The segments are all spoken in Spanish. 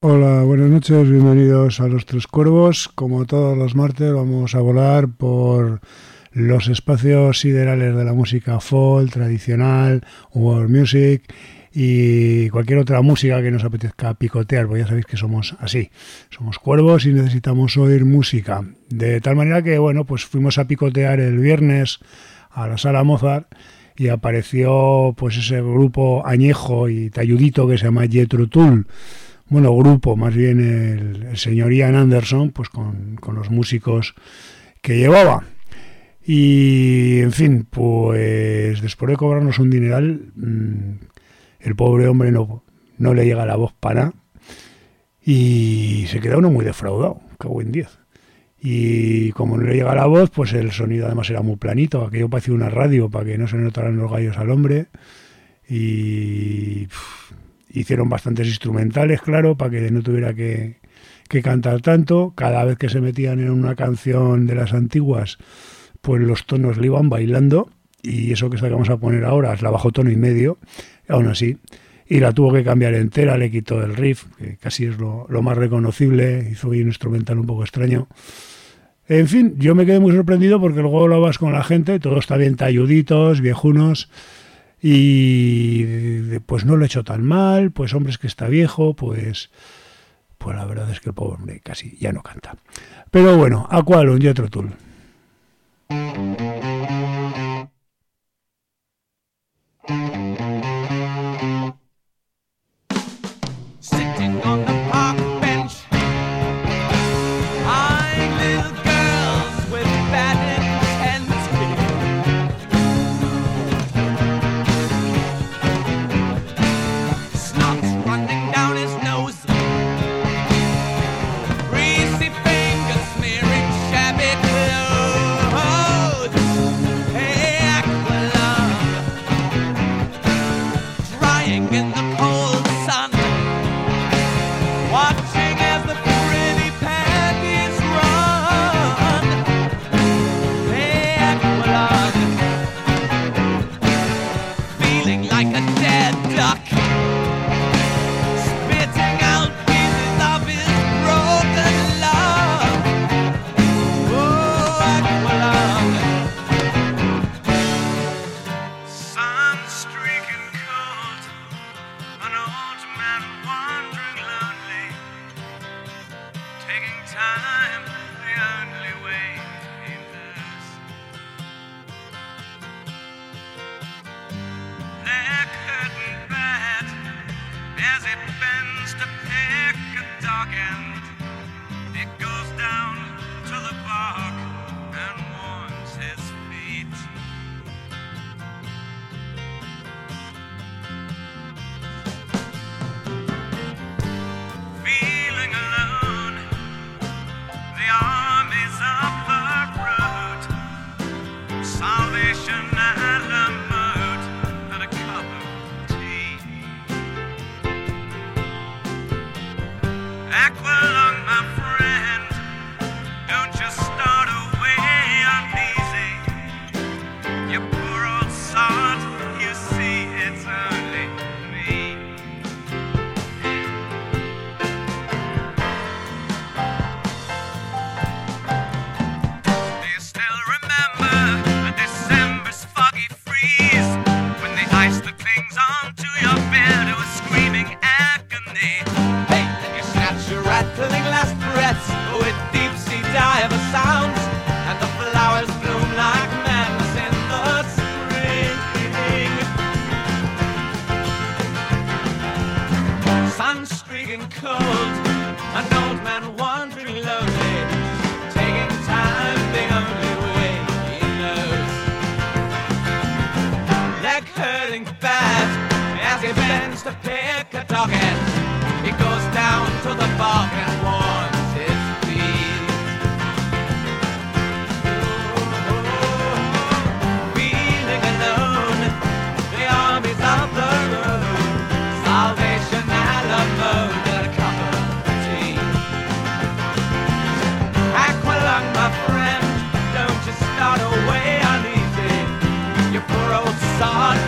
Hola, buenas noches, bienvenidos a Los Tres Cuervos. Como todos los martes vamos a volar por los espacios siderales de la música folk, tradicional, world music y cualquier otra música que nos apetezca picotear, porque ya sabéis que somos así, somos cuervos y necesitamos oír música. De tal manera que, bueno, pues fuimos a picotear el viernes a la Sala Mozart y apareció pues ese grupo añejo y talludito que se llama Jethro Tull. Bueno, grupo, más bien el señor Ian Anderson, pues con los músicos que llevaba. Y, en fin, pues después de cobrarnos un dineral, el pobre hombre no le llega la voz para nada y se queda uno muy defraudado, cago en 10. Y como no le llega la voz, pues el sonido además era muy planito, aquello parecía una radio para que no se notaran los gallos al hombre. Y hicieron bastantes instrumentales, claro, para que no tuviera que cantar tanto. Cada vez que se metían en una canción de las antiguas, pues los tonos le iban bailando, y eso que vamos a poner ahora es la bajo tono y medio, aún así, y la tuvo que cambiar entera, le quitó el riff, que casi es lo más reconocible, hizo un instrumental un poco extraño. En fin, yo me quedé muy sorprendido porque luego lo vas con la gente, todos está bien talluditos, viejunos, y pues no lo he hecho tan mal, pues hombre, es que está viejo, pues la verdad es que el pobre hombre casi ya no canta. Pero bueno, Aqualung, Jethro Tull.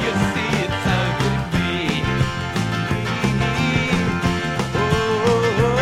Oh,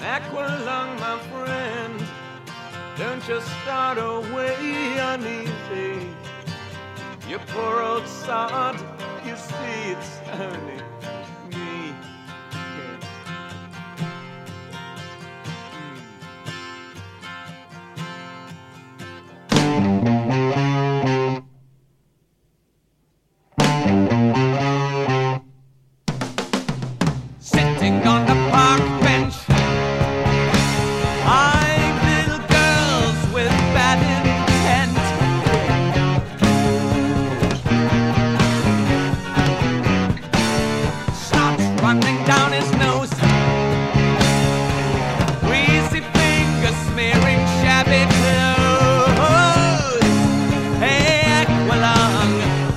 Aqualung, my friend, don't just start away uneasy. You poor old sod, you see it's only me. Sitting on the park bench, eyeing little girls with bad intent. Starts running down his nose, greasy fingers smearing shabby clothes. Hey, Aqualung,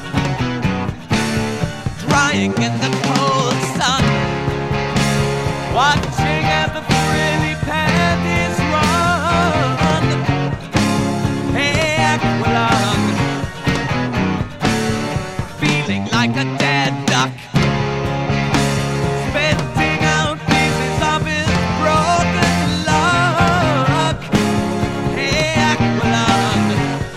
drying in the cold sun, watching as the frilly panties run. Hey, Aqualung, feeling like a dead duck, spitting out pieces of his broken luck. Hey, Aqualung,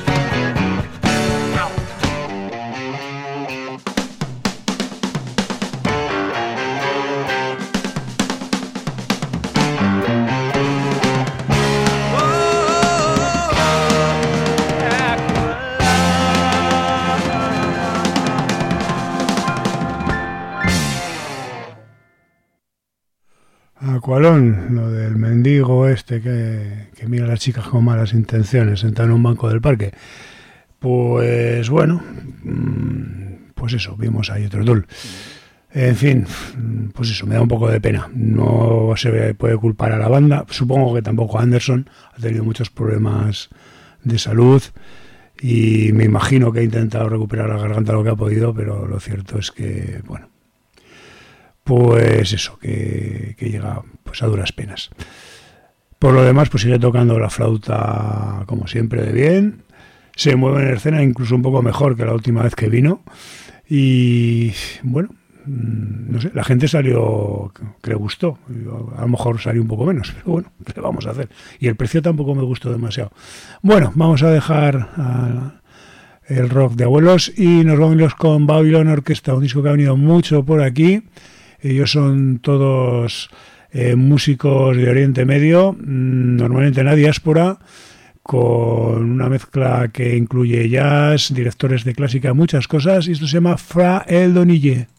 Aqualung, lo del mendigo este que mira a las chicas con malas intenciones sentado en un banco del parque. Pues bueno, pues eso, vimos ahí otro tool. En fin, pues eso, me da un poco de pena. No se puede culpar a la banda. Supongo que tampoco Anderson ha tenido muchos problemas de salud y me imagino que ha intentado recuperar la garganta lo que ha podido, pero lo cierto es que, bueno, pues eso, que llega pues a duras penas. Por lo demás, pues sigue tocando la flauta como siempre de bien. Se mueve en escena incluso un poco mejor que la última vez que vino. Y bueno, no sé, la gente salió que le gustó. A lo mejor salió un poco menos, pero bueno, ¿qué le vamos a hacer? Y el precio tampoco me gustó demasiado. Bueno, vamos a dejar el rock de abuelos y nos vamos con Babylon Orchestra, un disco que ha venido mucho por aquí. Ellos son todos músicos de Oriente Medio, normalmente en la diáspora, con una mezcla que incluye jazz, directores de clásica, muchas cosas, y esto se llama Fra El Donille.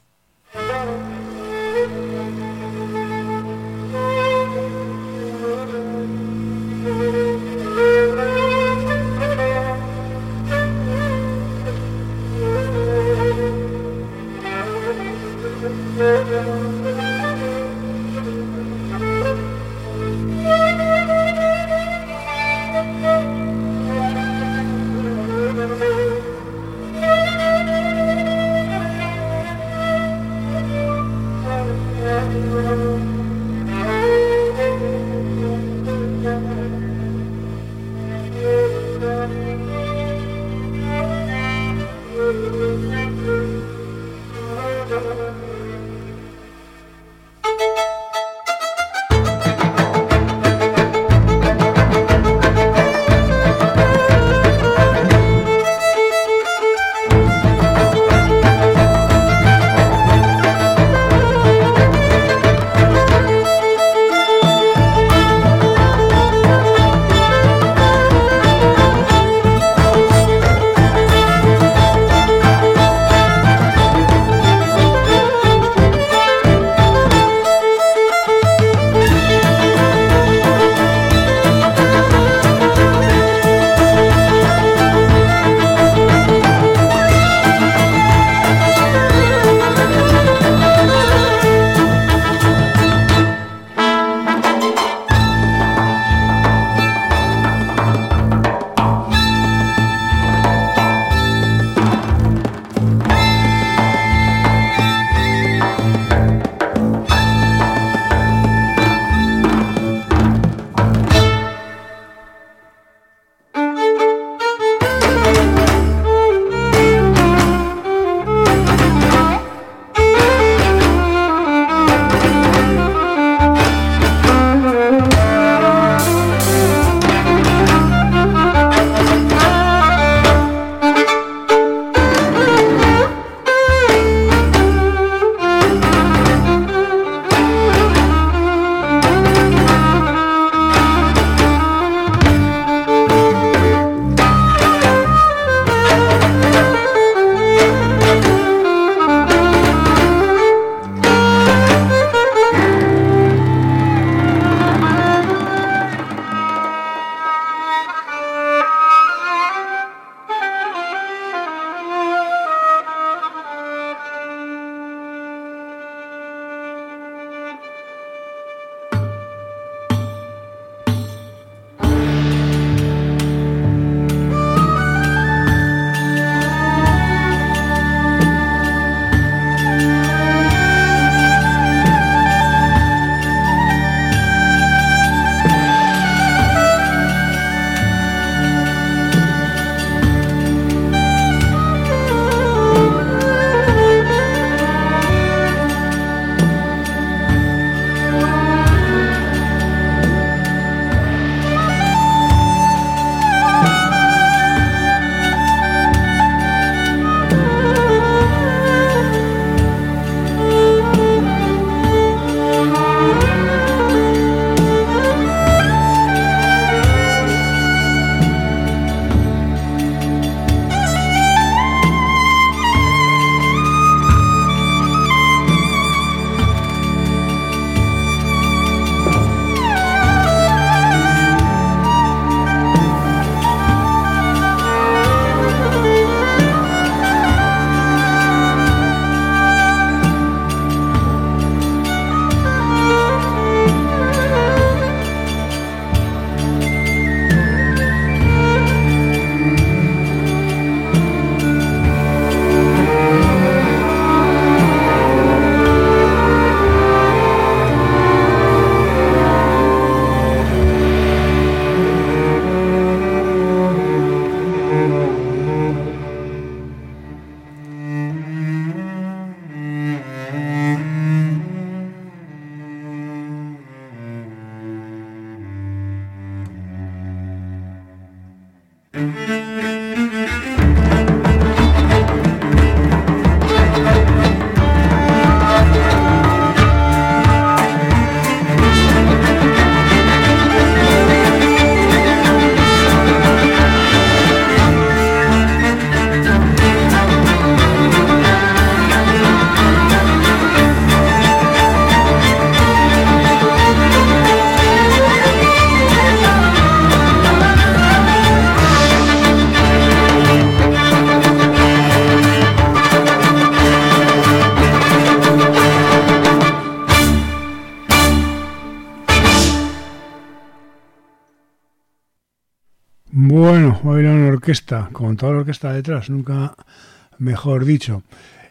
Bueno, Babylon Orquesta, con toda la orquesta detrás, nunca mejor dicho.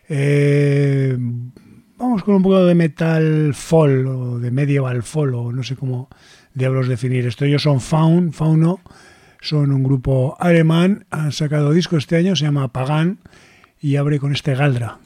Vamos con un poco de metal folk o de medieval folk, o no sé cómo diablos definir esto. Ellos son Fauno, son un grupo alemán, han sacado disco este año, se llama Pagan, y abre con este Galdra.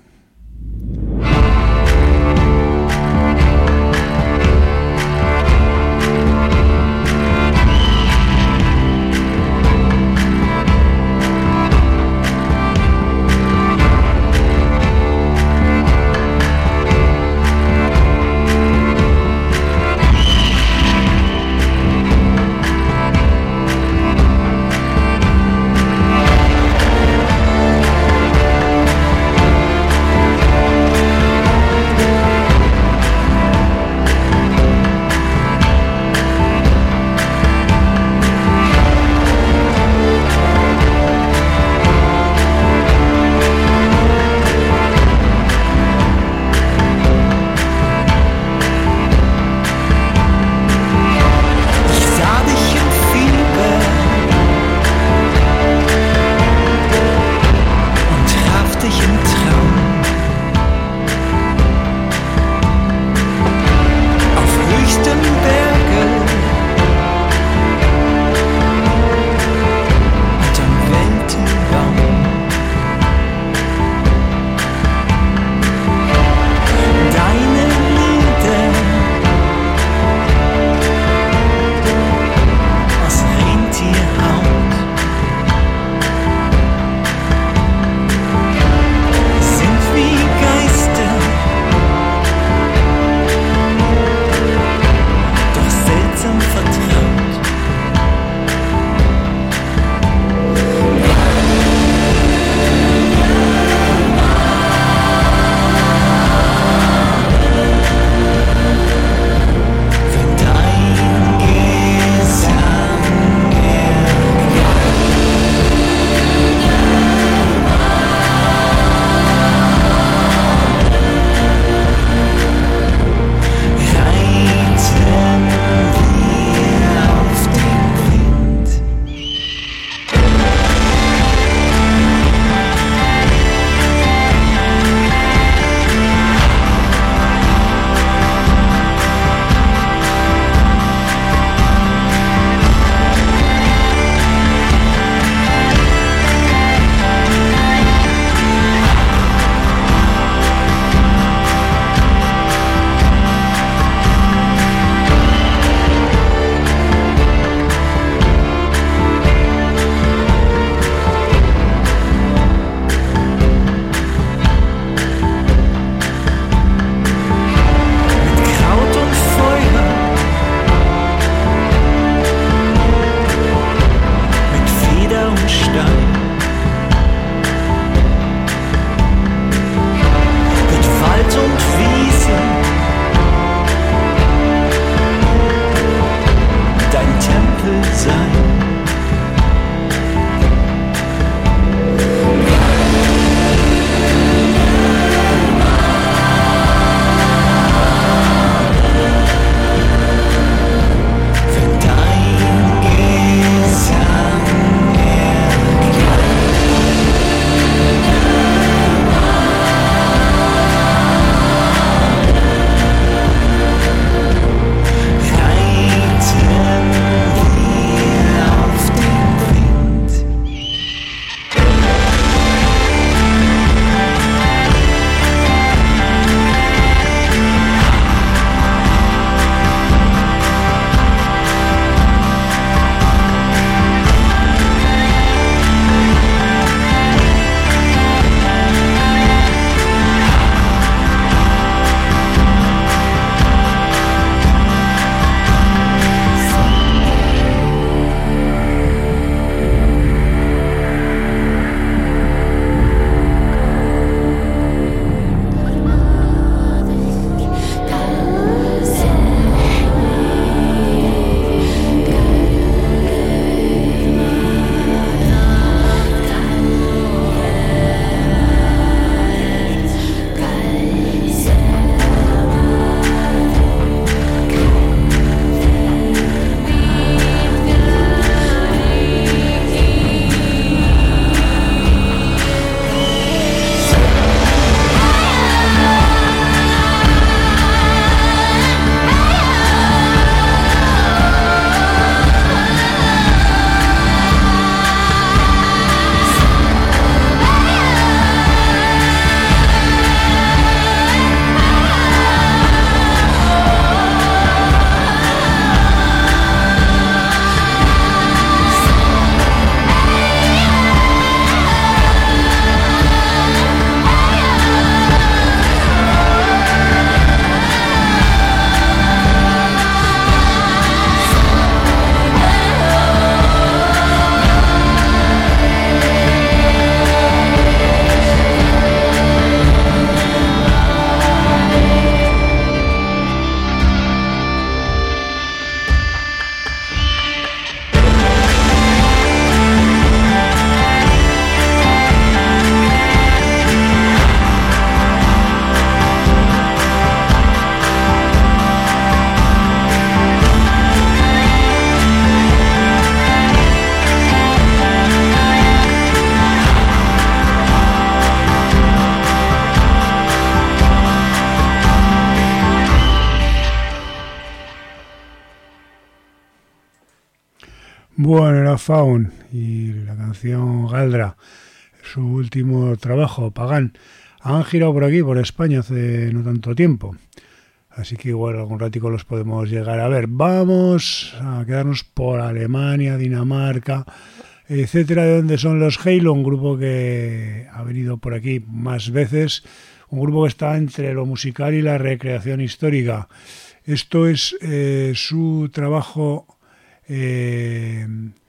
Bueno, era Faun y la canción Galdra, su último trabajo, Pagán. Han girado por aquí, por España, hace no tanto tiempo. Así que igual algún ratico los podemos llegar a ver. Vamos a quedarnos por Alemania, Dinamarca, etcétera, de donde son los Halo, un grupo que ha venido por aquí más veces, un grupo que está entre lo musical y la recreación histórica. Esto es su trabajo de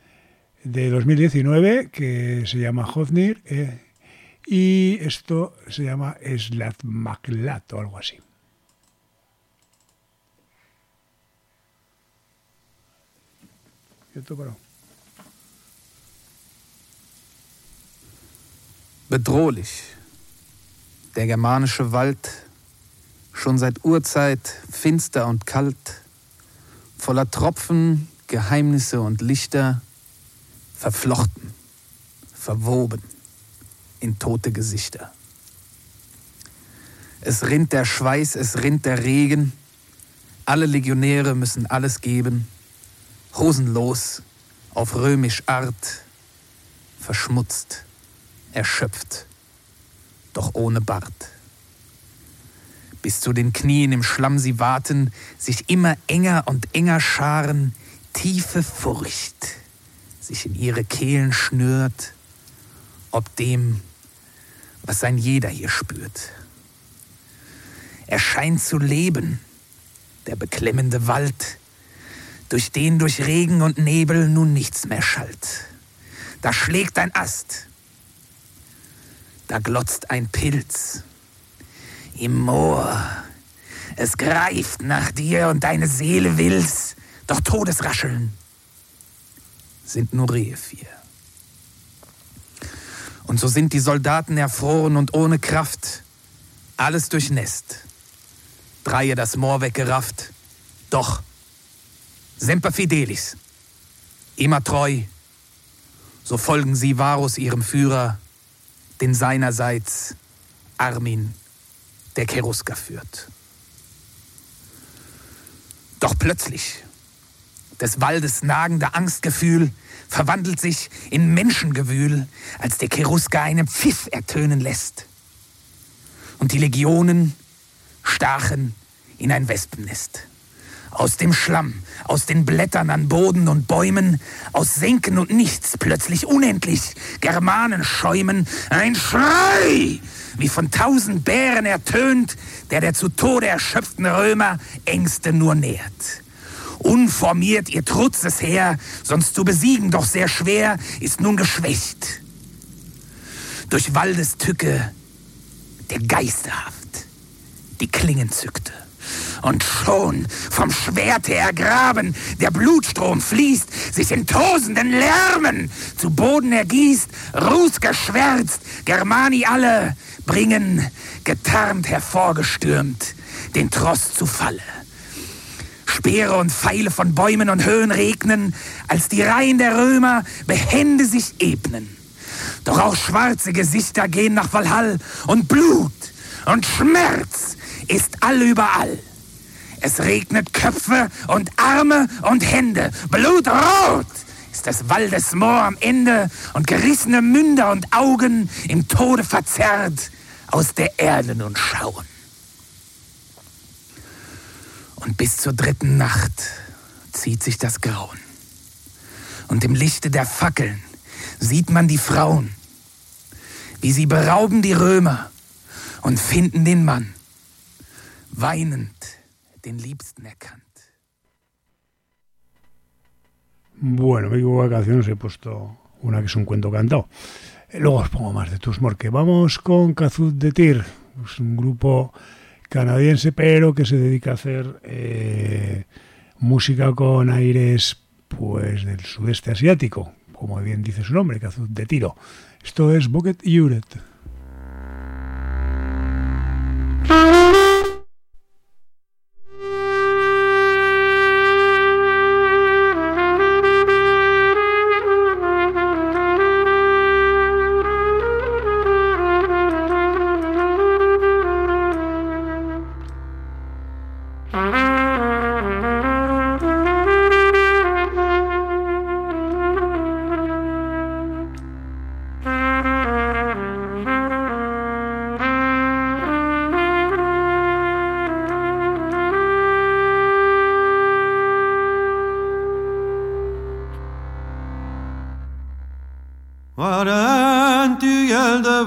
2019, que se llama Hofnir, y esto se llama Slatmaklat o algo así. Bedrohlich. Der germanische Wald, schon seit Urzeit finster und kalt, voller Tropfen, Geheimnisse und Lichter, verflochten, verwoben in tote Gesichter. Es rinnt der Schweiß, es rinnt der Regen, alle Legionäre müssen alles geben, hosenlos, auf römisch Art, verschmutzt, erschöpft, doch ohne Bart. Bis zu den Knien im Schlamm sie warten, sich immer enger und enger scharen, tiefe Furcht sich in ihre Kehlen schnürt, ob dem, was ein jeder hier spürt. Er scheint zu leben, der beklemmende Wald, durch den durch Regen und Nebel nun nichts mehr schallt. Da schlägt ein Ast, da glotzt ein Pilz. Im Moor, es greift nach dir und deine Seele will's, doch Todesrascheln sind nur Rehevieh. Und so sind die Soldaten erfroren und ohne Kraft, alles durchnässt. Dreie das Moor weggerafft, doch Semper Fidelis, immer treu, so folgen sie Varus ihrem Führer, den seinerseits Armin der Cherusker führt. Doch plötzlich, des Waldes nagende Angstgefühl verwandelt sich in Menschengewühl, als der Cherusker einen Pfiff ertönen lässt. Und die Legionen stachen in ein Wespennest. Aus dem Schlamm, aus den Blättern an Boden und Bäumen, aus Senken und Nichts, plötzlich unendlich, Germanen schäumen, ein Schrei, wie von 1000 Bären ertönt, der zu Tode erschöpften Römer Ängste nur nährt. Unformiert ihr trutzes Heer, sonst zu besiegen doch sehr schwer, ist nun geschwächt. Durch Waldestücke, der geisterhaft die Klingen zückte. Und schon vom Schwerte ergraben, der Blutstrom fließt, sich in tosenden Lärmen zu Boden ergießt, rußgeschwärzt, Germani alle bringen, getarnt hervorgestürmt, den Tross zu Falle. Speere und Pfeile von Bäumen und Höhen regnen, als die Reihen der Römer behende sich ebnen. Doch auch schwarze Gesichter gehen nach Walhall und Blut und Schmerz ist allüberall. Es regnet Köpfe und Arme und Hände. Blutrot ist des Waldes Moor am Ende und gerissene Münder und Augen im Tode verzerrt aus der Erde nun schauen. Und bis zur 3. Nacht zieht sich das Grauen. Und im Lichte der Fackeln sieht man die Frauen, wie sie berauben die Römer und finden den Mann, weinend den Liebsten erkannt. Bueno, me equivoco de canciones, he puesto una que es un cuento cantado. Luego os pongo más de Tusmorque. Vamos con Kazud de Tir, es un grupo canadiense, pero que se dedica a hacer música con aires pues del sudeste asiático, como bien dice su nombre, Kazud de Tiro. Esto es Bucket Yuret. Waar een tuel de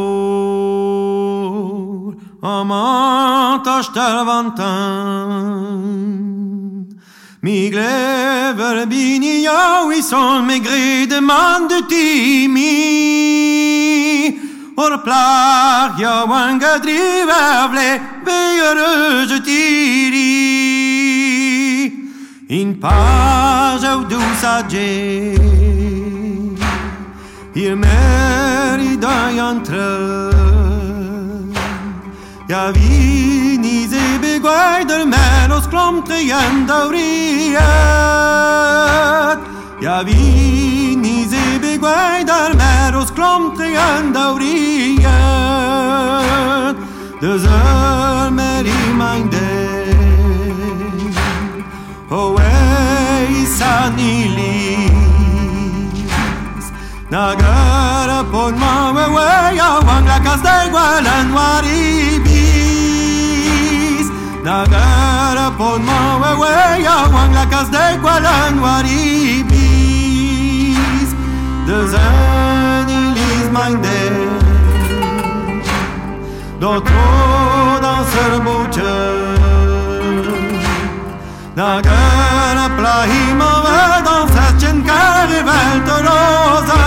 voor, amant astel vantan. Mi glever bini jou i son maigre demande timi. Or plag jou en gedrivevle, veilleuse tiri. In page au douce il merita entre ja vini ze beguaider menos klom triandauriat ja vini ze beguaider menos klom triandauriat de zer meri mangde oh ei sanili Nagara pon mawe ya wang la cas de gualan waribis Nagara pon mawe ya wang la cas de gualan waribis De zanilis mangde D'autro danser bouche Nagara plahima ve danser chen carivel torosa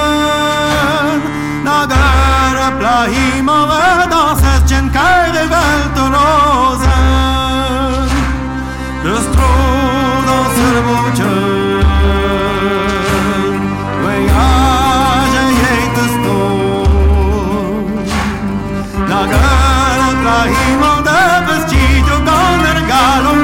Nagara plahima ve danser chen carivel torosa Destro danser boche Voyage yete sto Nagara plahima de vestido con el galon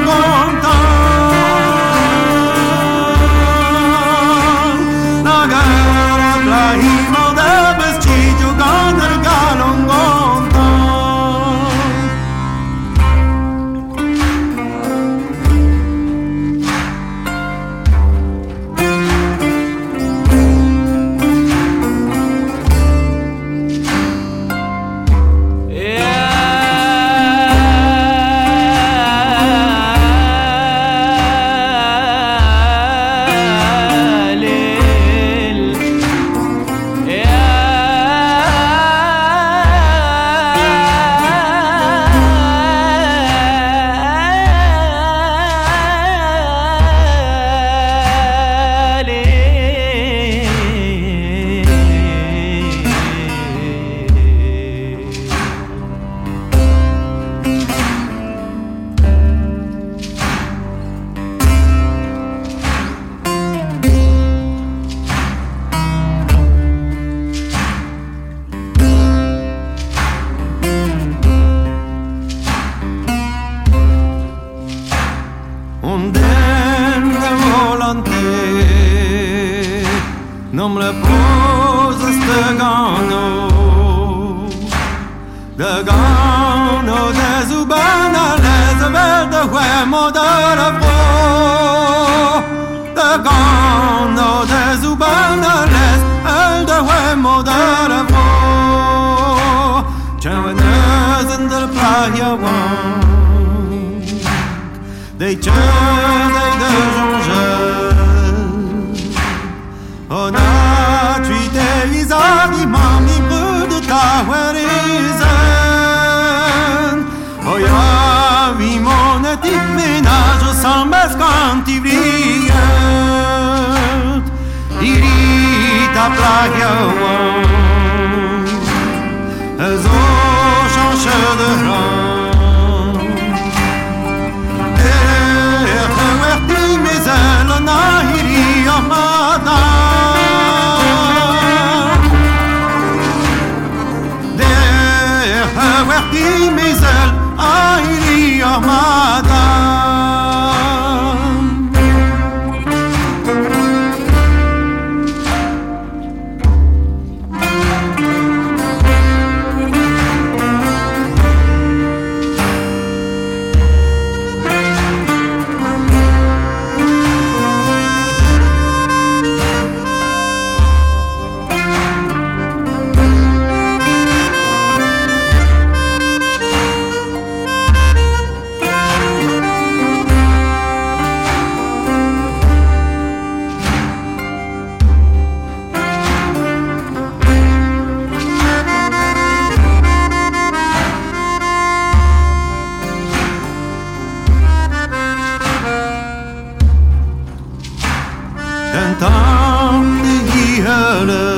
Entang die Hölle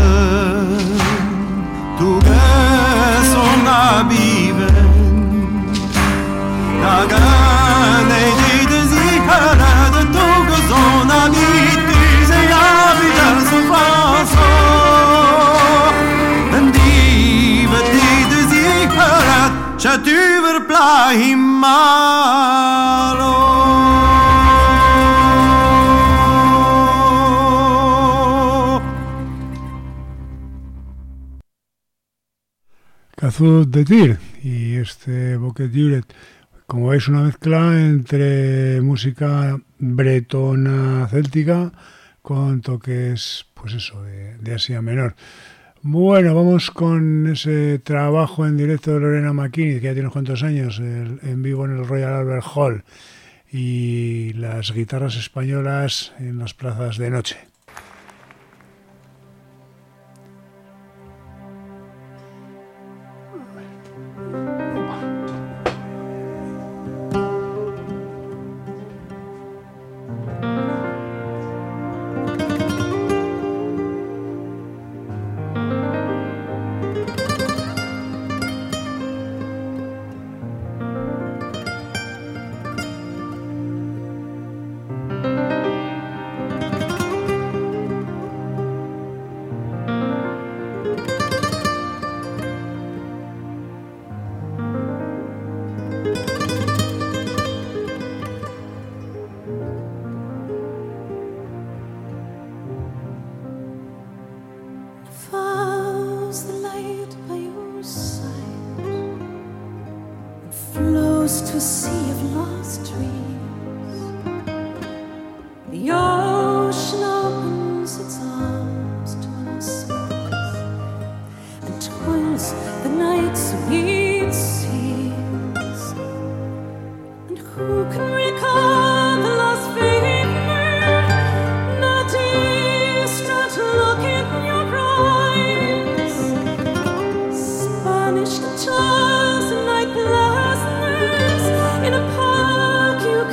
Tu gesong abiven Dagane de zikara de tu gesong abiti ze abidal so faso Die de zikara chatuver plahimalo Cazud de Tir y este Boquet Juret, como veis, una mezcla entre música bretona céltica con toques, pues eso, de Asia Menor. Bueno, vamos con ese trabajo en directo de Lorena McKinney, que ya tiene unos cuantos años, en vivo en el Royal Albert Hall, y las guitarras españolas en las plazas de noche. Spanish guitars and night blasters in a park you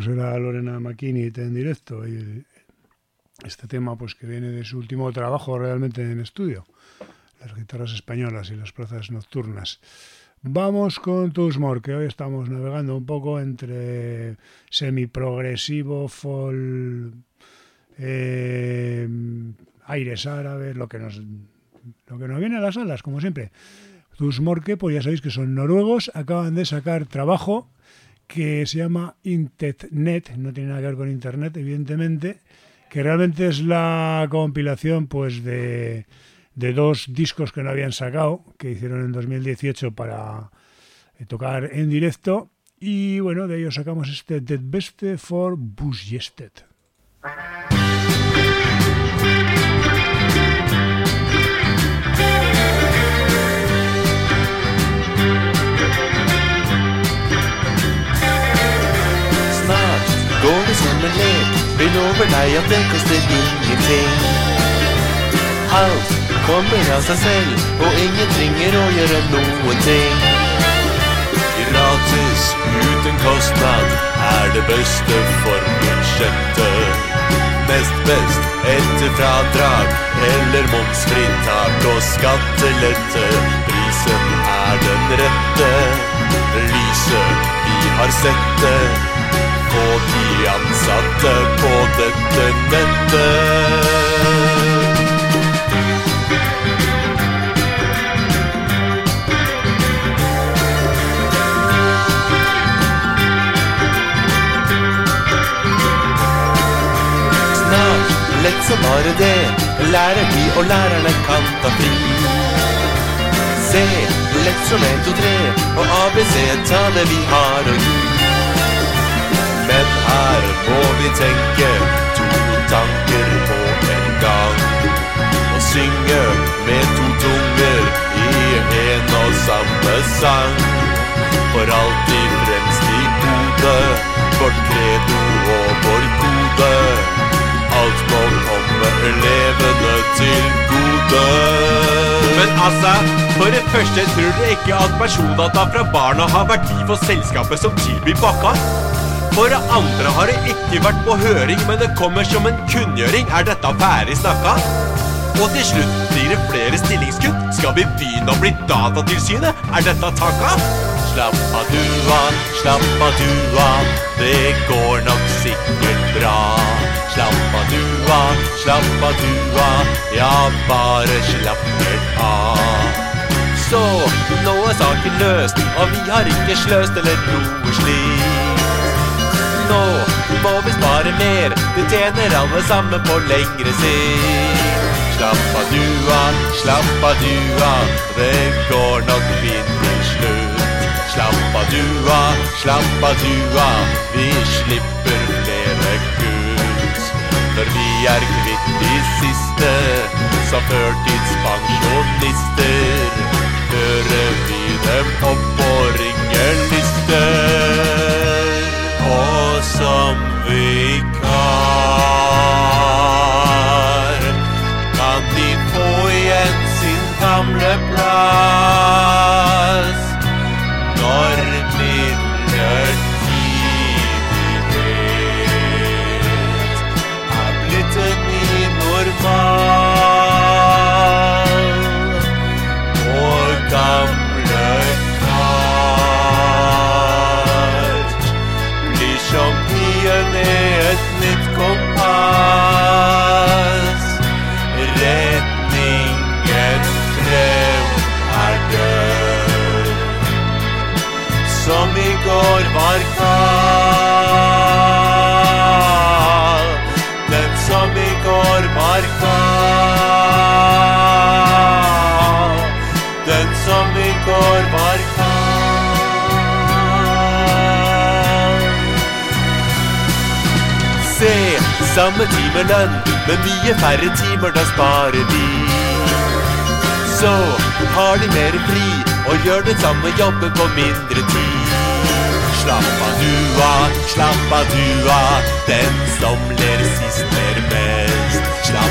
pues era Lorena McKinney en directo, y este tema pues que viene de su último trabajo realmente en estudio, las guitarras españolas y las plazas nocturnas. Vamos con Tusmore, que hoy estamos navegando un poco entre semiprogresivo, folk, aires árabes, lo que nos viene a las alas, como siempre. Tusmore, pues ya sabéis que son noruegos, acaban de sacar trabajo que se llama Internet, no tiene nada que ver con internet, evidentemente, que realmente es la compilación pues de 2 discos que no habían sacado, que hicieron en 2018 para tocar en directo, y bueno, de ellos sacamos este Det Beste for Busjested. Går det som en lek, vi lover deg at det koster ingenting. Alt kommer av seg selv, og ingen trenger å gjøre noen ting. Gratis, uten kostnad, det beste for budsjettet. Mest best, etter fradrag, eller momsfritak og skattelette. Prisen den rette, lyset, vi har sett det. Og de ansatte på dette nettet. Snart, lett som bare det, lærer vi og lærerne kan ta fri. Se, lett som 1, 2, 3, og ABC ta det vi har å gi. Men her må vi tenke 2 tanker på en gang Og synge med 2 tunger i en og samme sang For alltid fremst i hodet, vårt credo og vår kode Alt må komme elevene til gode Men altså, for det første tror du ikke at persondata fra barna har verdi for selskapet som tilbyr bakka? For det andre har det ikke vært på høring, men det kommer som en kunngjøring. Dette ferdig snakka? Og til slutt blir det flere stillingskutt. Skal vi begynne å bli datatilsynet? Dette takka? Slapp av dua, det går nok sikkert bra. Slapp av dua, ja bare slapp av. Så, nå saken løst, og vi har ikke sløst eller noe slikt. Nå må vi spare mer, vi tjener alle sammen på lengre sikt. Slapp av dua, det går nok fint til slutt. Slapp av dua, vi slipper flere kutt. Når vi kvitt de siste, som førtidspensjonister, hører vi dem opp på ringelister. Og som vikar kan de få igjen sin gamle plass når midlertidighet blitt en ny normal og gamle som byen et nytt kompass Retningen frem død Som i går var kald Den som i går var kald Den som i går var kald Se, samme timelønn, med mye færre timer, da sparer vi. Så har de mer fri, og gjør den samme jobben på mindre tid. Slapp av dua, den som ler sist ler mest.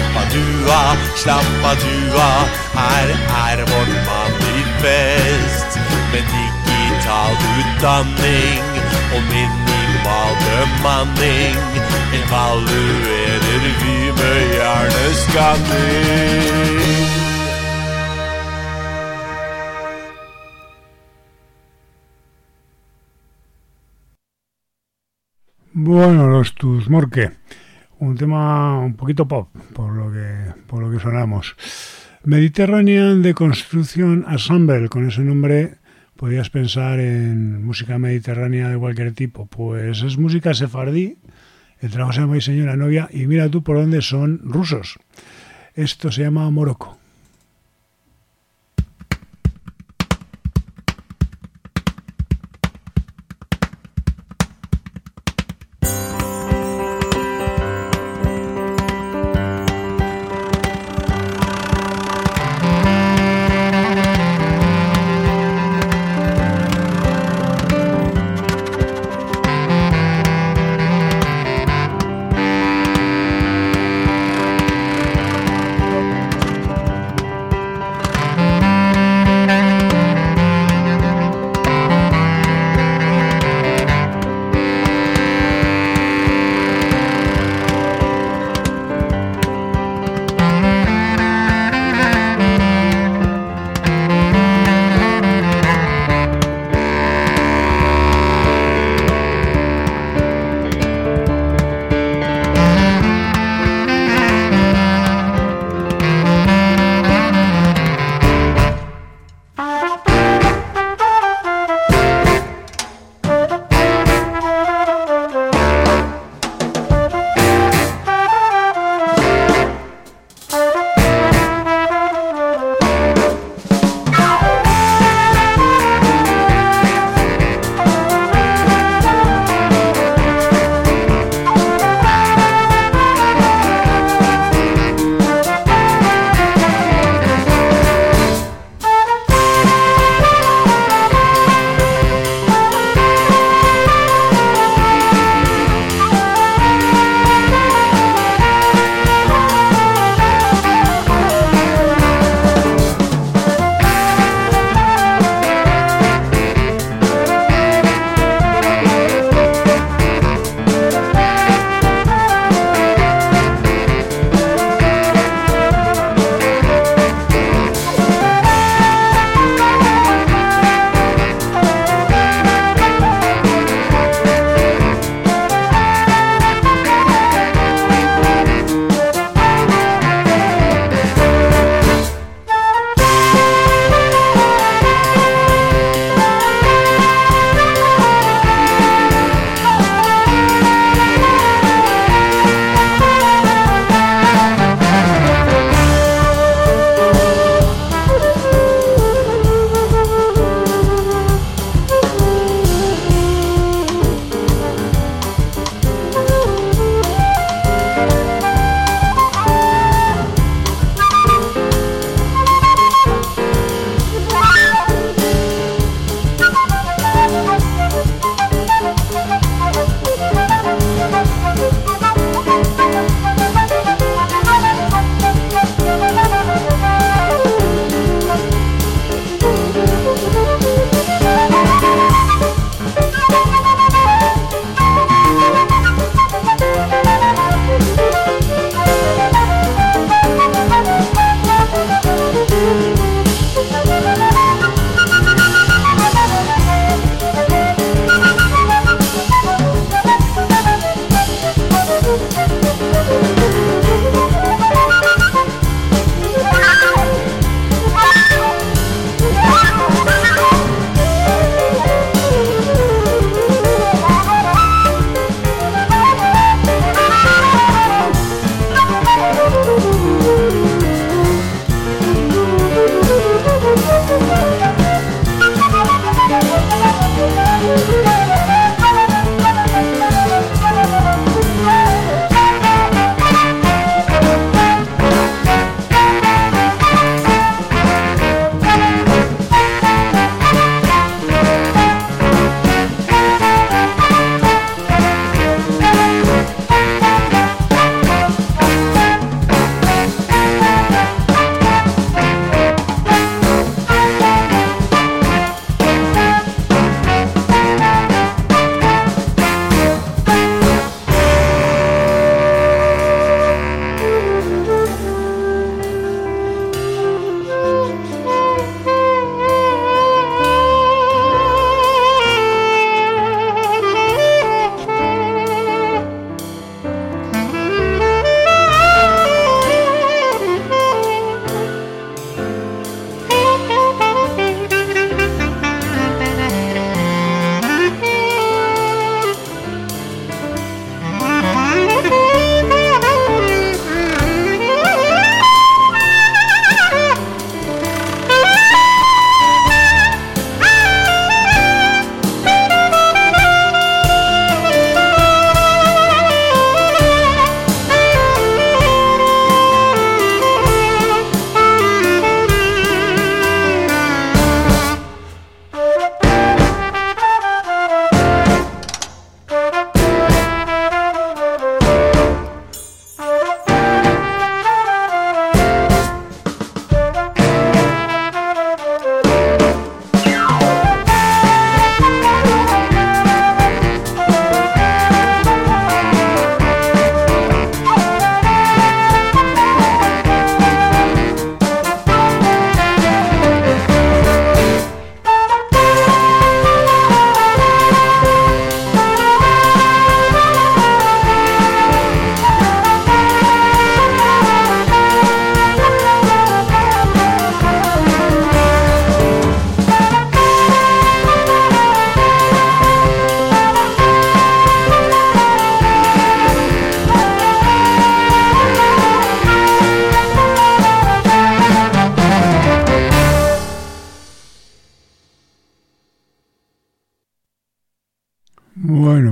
Slapp av dua, her vårt manifest. Med digital utdanning og minning optimal bemanning evaluerer vi med hjerneskanning. Bueno, los Tusmorque, un tema un poquito pop, por lo que sonamos. Mediterranean Deconstruction Ensemble, con ese nombre podías pensar en música mediterránea de cualquier tipo. Pues es música sefardí, el trabajo se llama Mi Señora Novia, y mira tú por dónde son rusos. Esto se llama Morocco.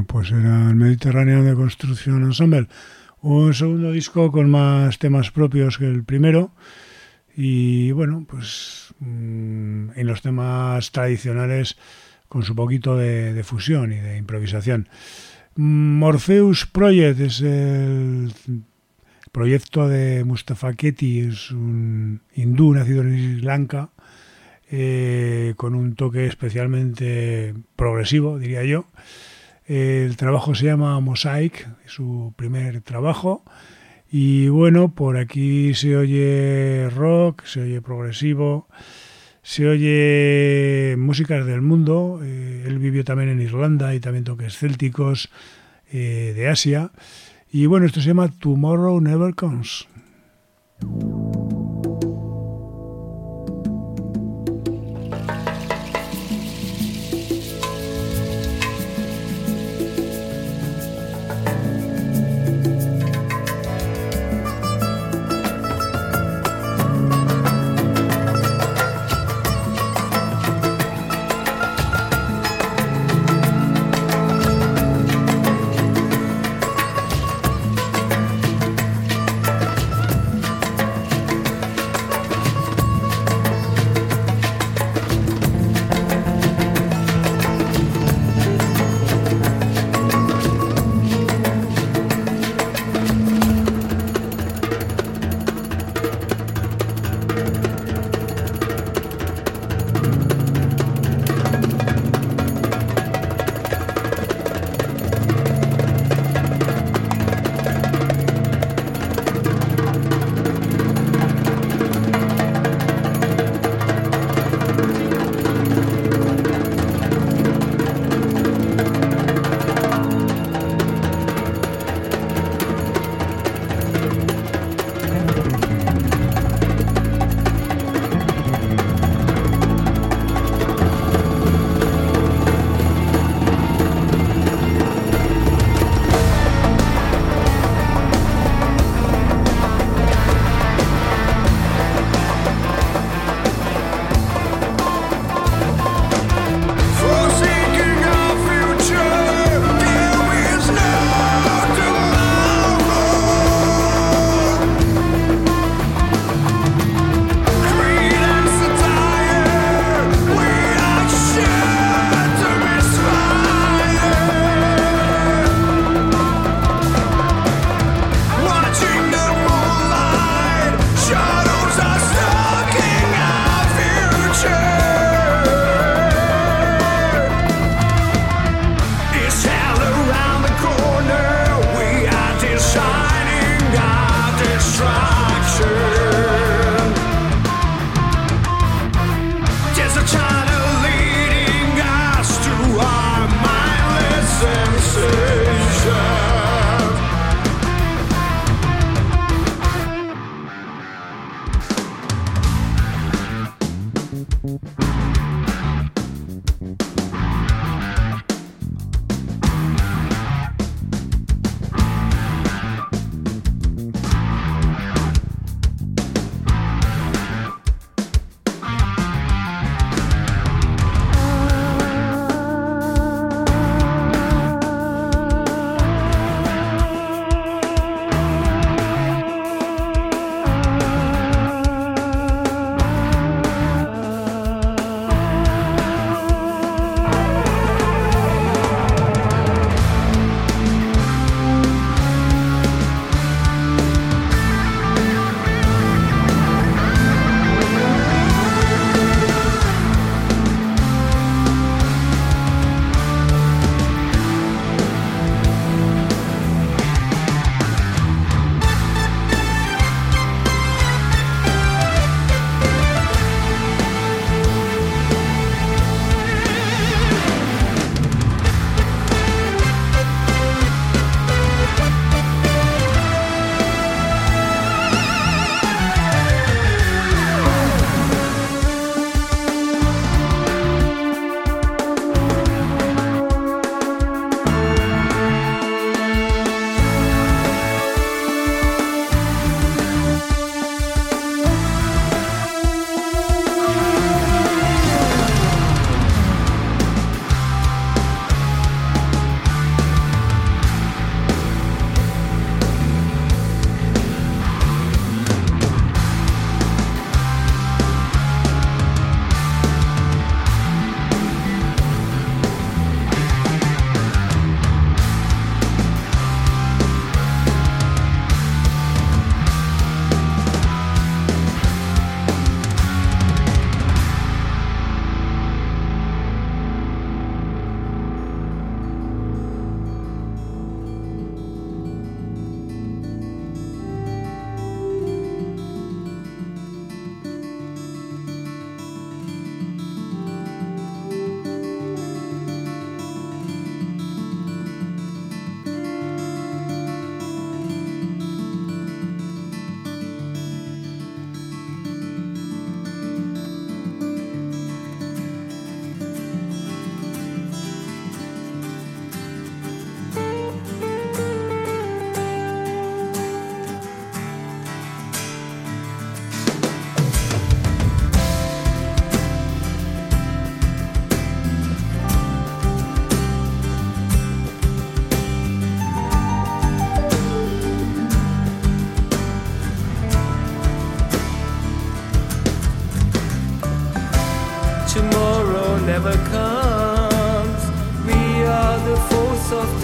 pues era el Mediterráneo de Construction Ensemble, un segundo disco con más temas propios que el primero y bueno, pues en los temas tradicionales con su poquito de fusión y de improvisación. Morpheus Project es el proyecto de Mustafa Kethi, es un hindú nacido en Sri Lanka, con un toque especialmente progresivo, diría yo. El trabajo se llama Mosaic, es su primer trabajo. Y bueno, por aquí se oye rock, se oye progresivo, se oye músicas del mundo. Él vivió también en Irlanda y también toques célticos de Asia. Y bueno, esto se llama Tomorrow Never Comes.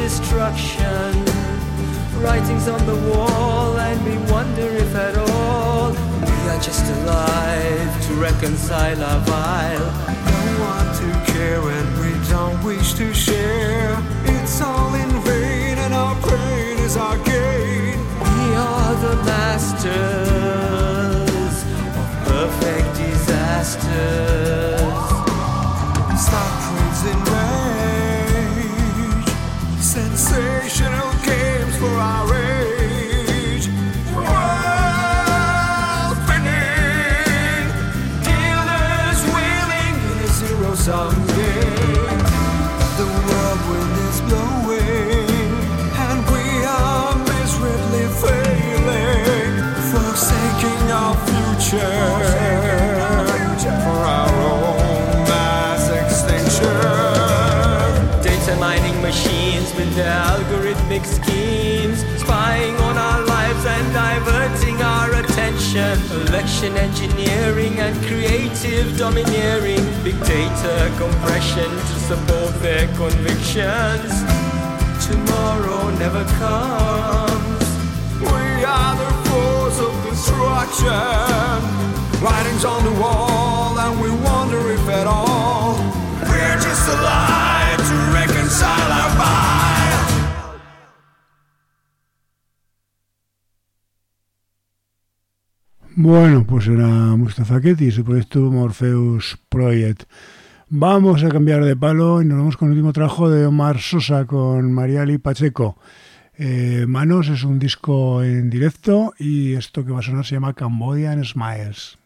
destruction. Writings on the wall, and we wonder if at all we are just alive to reconcile our vile. Don't want to care and we don't wish to share. It's all in vain and our pain is our gain. We are the masters of perfect disasters. Stop praising rage, sensational games for our age. World spinning, dealers wheeling in a zero-sum game. The world wind is blowing, and we are miserably failing, forsaking our future for our own mass extinction. Data mining machines with their algorithmic schemes, spying on our lives and diverting our attention. Election engineering and creative domineering, big data compression to support their convictions. Tomorrow never comes. We are the force of destruction. Writings on the wall, and we wonder if at all we're just alive to reconcile our bile. Bueno, pues era Mustafa Kethi y su proyecto Morpheus Project. Vamos a cambiar de palo y nos vamos con el último trabajo de Omar Sosa con Mariali Pacheco. Manos es un disco en directo y esto que va a sonar se llama Cambodian Smiles.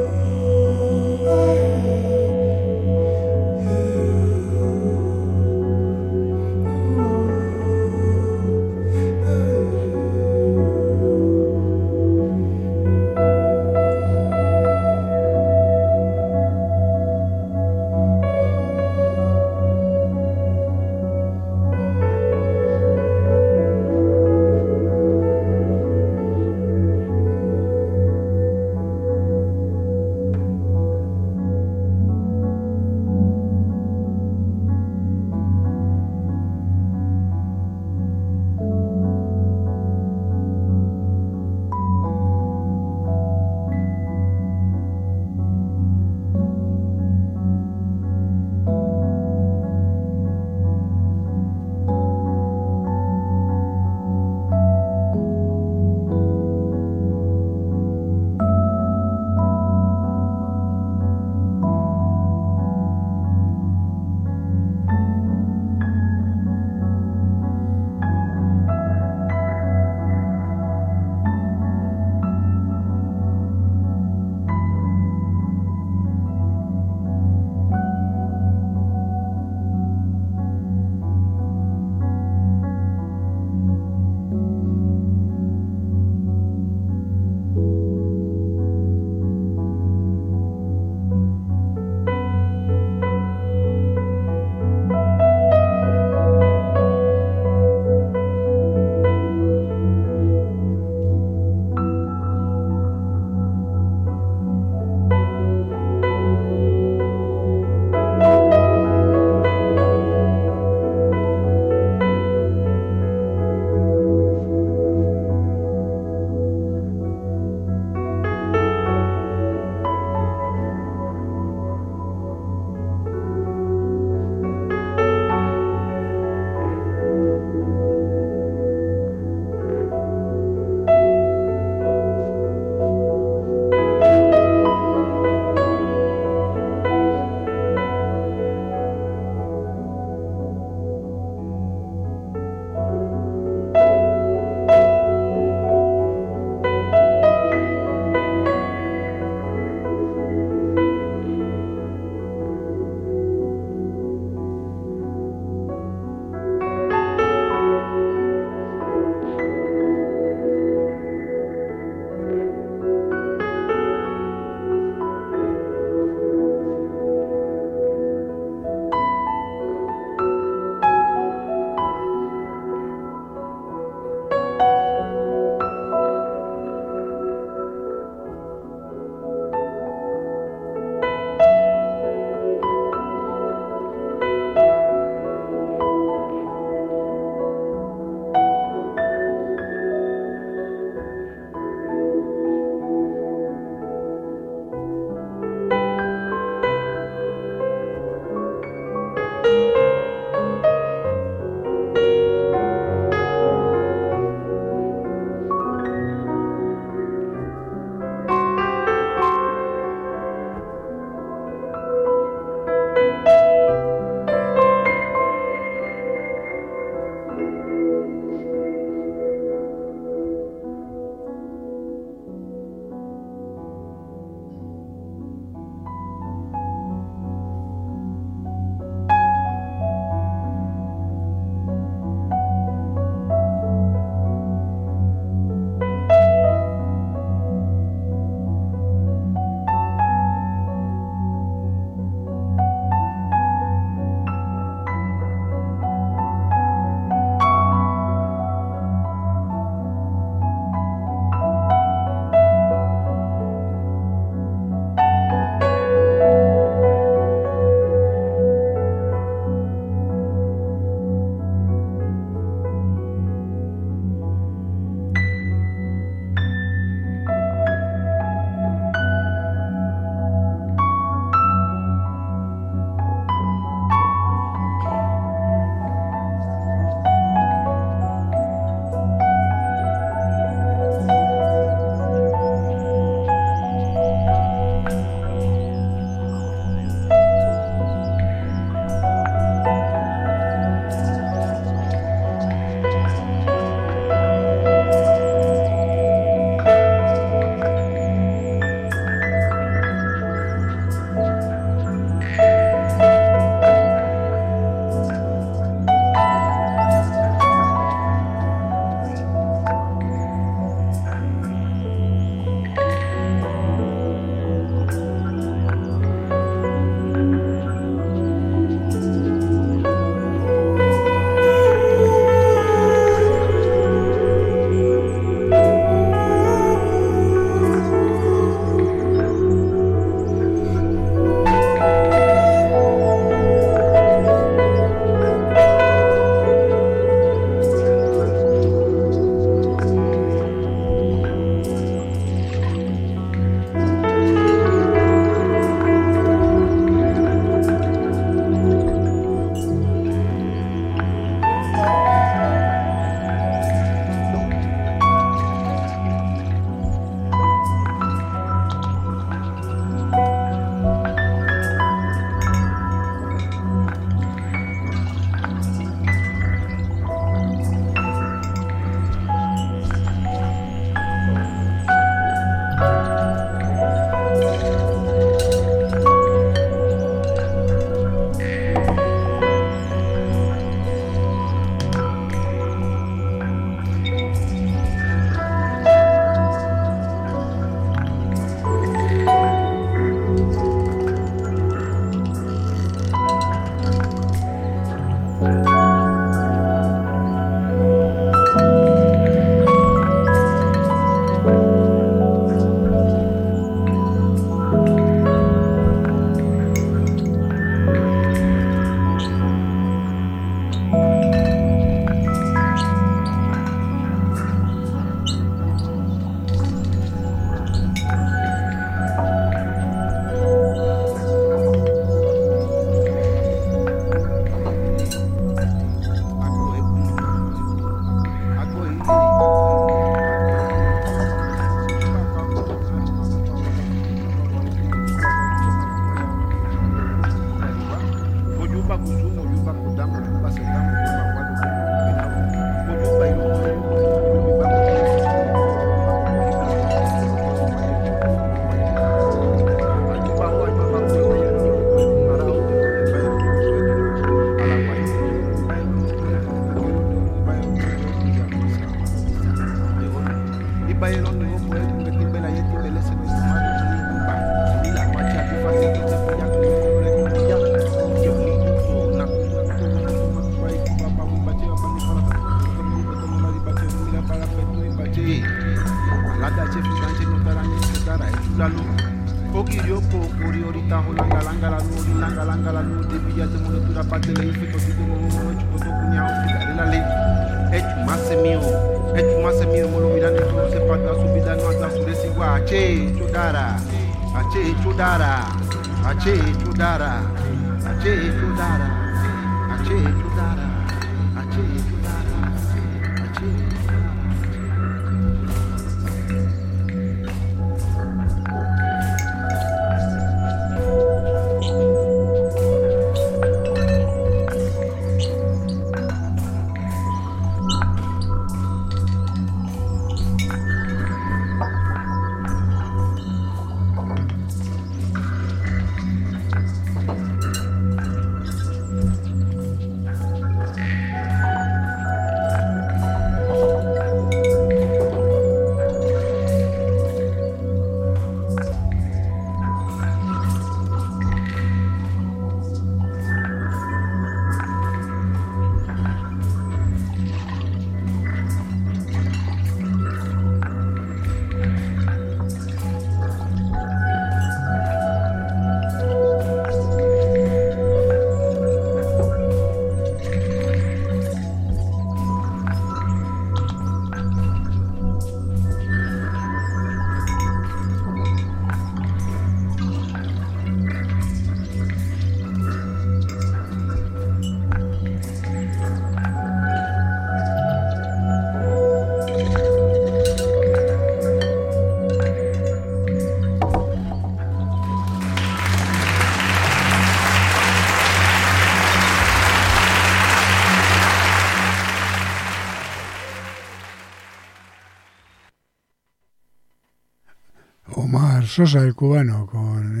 Omar Sosa, el cubano, con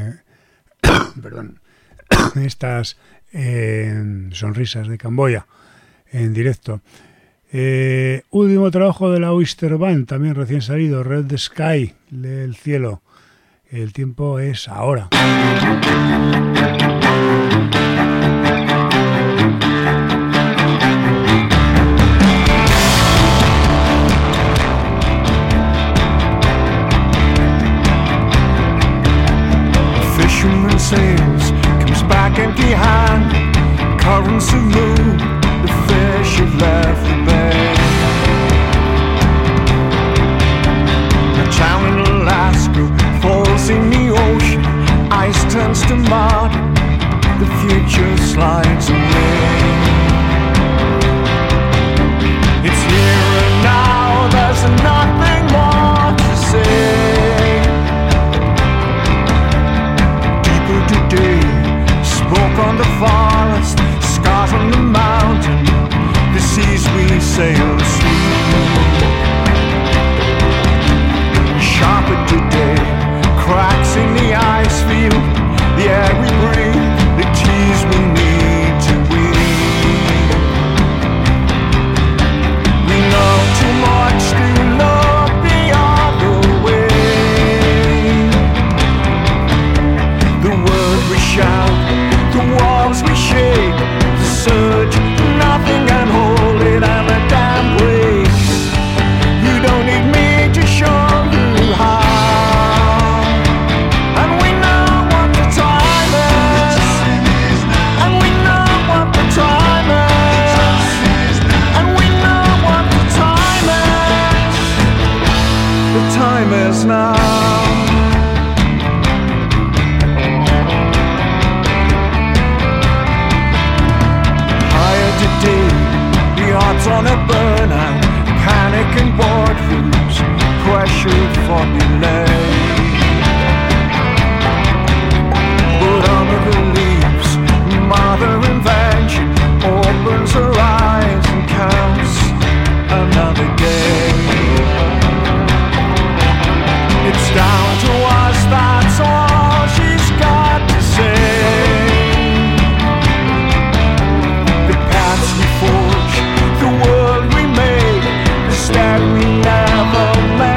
perdón, estas sonrisas de Camboya en directo. Último trabajo de la Oyster Band, también recién salido, Red the Sky, el cielo. El tiempo es ahora. Fisherman sails, comes back empty-handed. Currents have moved, the fish have left the bay. A town in Alaska falls in the ocean. Ice turns to mud, the future slides away. It's here and now, there's nothing more to say. Today, smoke on the forest, scars on the mountain, the seas we sail sweep. Sharper today, cracks in the ice field, the air we breathe, the tears we need to weep. We know too much to look the other way. We shout, the walls we shake, the surge, nothing can hold it, and the dam breaks. You don't need me to show you how. And we know what the time is, and we know what the time is, and we know what the time is. The time is now. On a burnout, panic in boardrooms, pressure for delay. But under the leaves, mother invention opens her eyes and counts another day. It's down to us, that's all she's got to say. The paths we forge, the world we made, the step we never made.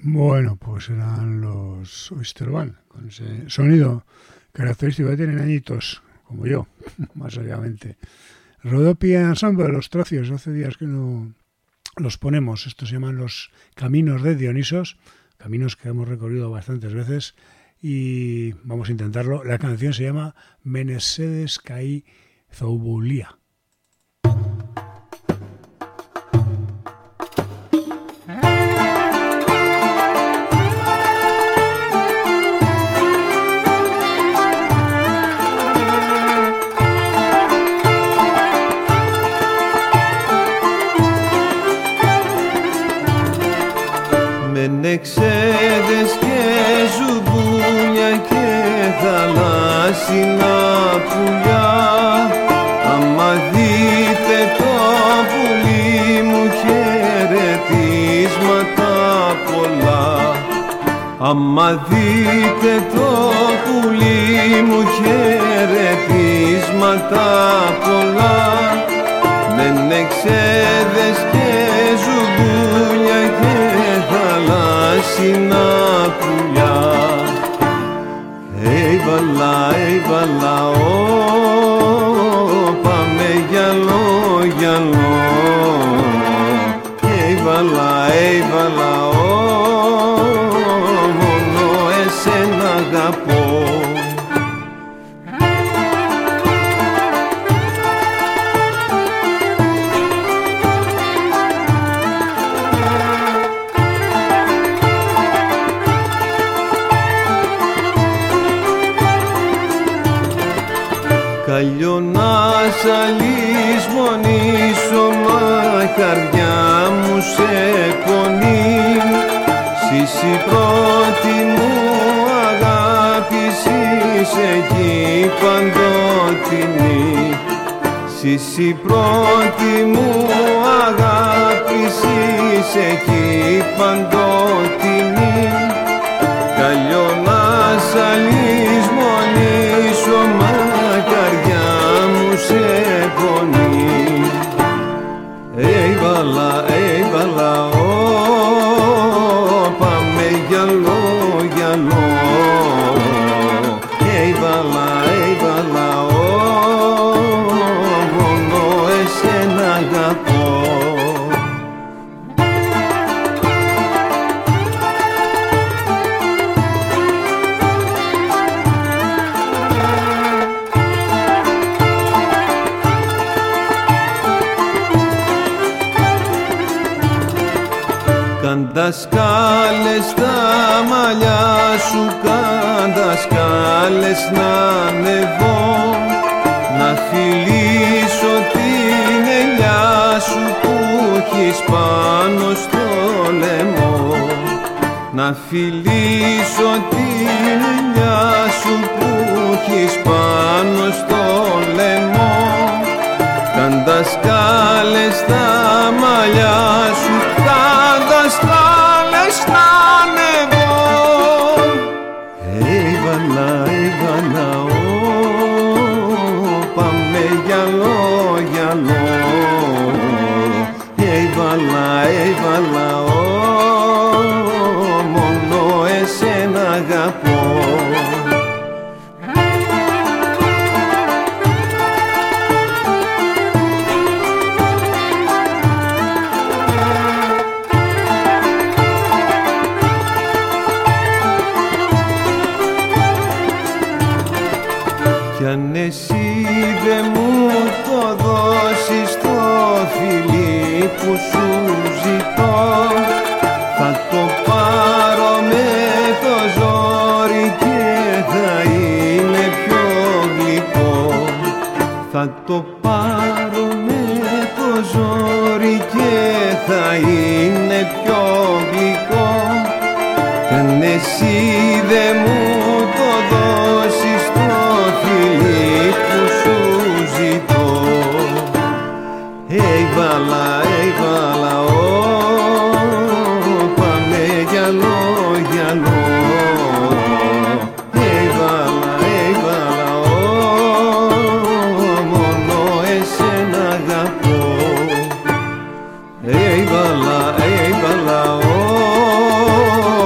Bueno, pues eran los Oyster Band, con ese sonido característico que tienen añitos, como yo, más obviamente. Rodopia Ensemble, los Tracios, hace días que no los ponemos. Estos se llaman los Caminos de Dionisos, caminos que hemos recorrido bastantes veces y vamos a intentarlo. La canción se llama Menesedes Kai Zoubulia. Εξέδες και ζουμπούνια και θαλάσσινα πουλιά. Άμα δείτε το πουλί μου χαιρετίσματα πολλά. Άμα δείτε το πουλί μου χαιρετίσματα πολλά. Μενεξέδες και ζουμπούνια και θαλάσσινα πουλιά. Έβαλα, πάμε γυαλό, γυαλό. Έβαλα, μόνο εσένα αγαπώ. Καλλιονάς αλυσμονήσω, μα καρδιά μου σε πονεί. Σύση πρώτη μου αγάπη, είσαι εκεί παντοτινή. Σύση πρώτη μου αγάπη, είσαι εκεί παντοτινή. Καλλιονάς αλυσμονήσω, μα καρδιά μου σε πονεί. Έβαλα, πάμε γυαλό, γυαλό. Έβαλα, μόνο εσένα αγαπώ. Καντασκάλες στα μαλλιά σου, καντασκάλες να ανεβώ. Να φιλήσω την ελιά σου που έχεις πάνω στο λαιμό. Να φιλήσω την ελιά σου που έχεις πάνω στο λαιμό. Καντασκάλες στα μαλλιά σου, καντασκάλες να ανεβώ. Έβαλα, πάμε γυαλό, γυαλό. Έβαλα, μόνο εσένα αγαπώ. Κι αν εσύ δε μου το δώσεις το φιλί που σου ζητώ, θα το πάρω με το ζόρι και θα είναι πιο γλυκό. Θα το πάρω με το ζόρι και θα είναι πιο γλυκό. Κι αν εσύ δε μου το δώσεις το φιλί που σου ζητώ. Έβαλα, πάμε γυαλό, γυαλό. Έβαλα, μόνο εσένα αγαπώ. Έβαλα,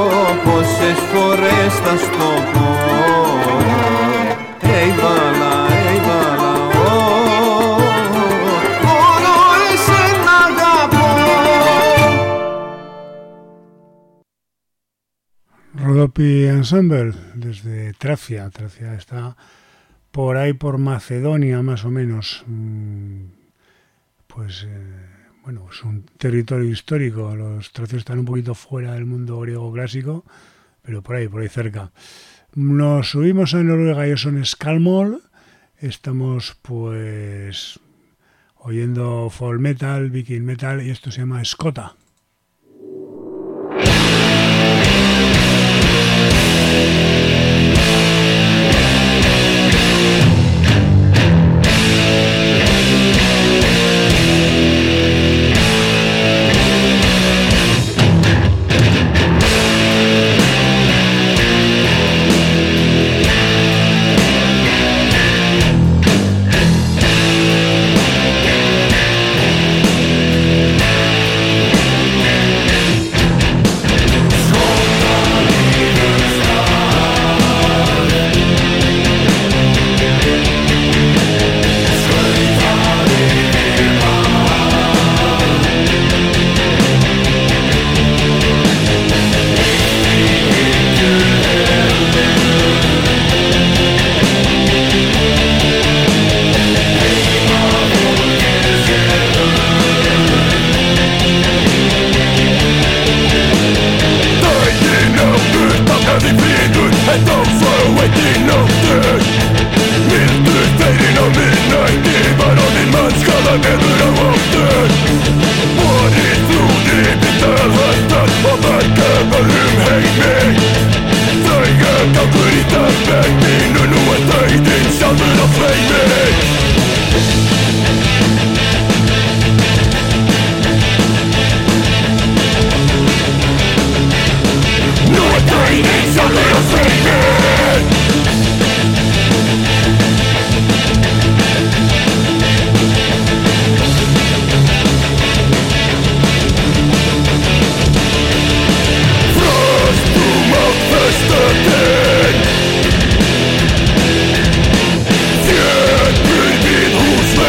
Puppy Ensemble desde Tracia. Tracia está por ahí por Macedonia más o menos. Pues bueno, es un territorio histórico. Los tracios están un poquito fuera del mundo griego clásico, pero por ahí cerca. Nos subimos a Noruega, ellos son Skalmol. Estamos pues oyendo folk metal, viking metal, y esto se llama Skota. Whose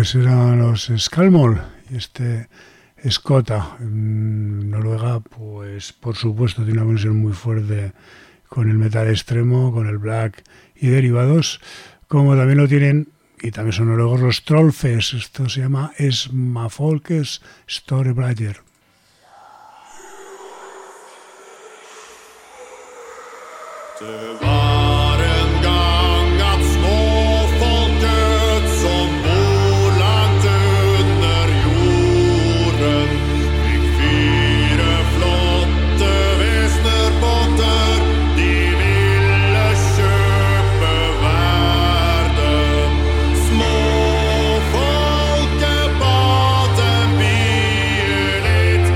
Pues eran los Skalmol y este Skota. Noruega, pues por supuesto tiene una conexión muy fuerte con el metal extremo, con el black y derivados, como también lo tienen, y también son noruegos, los Trollfest. Esto se llama Smafolkes Storebrager.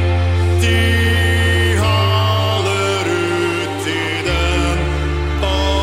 Oh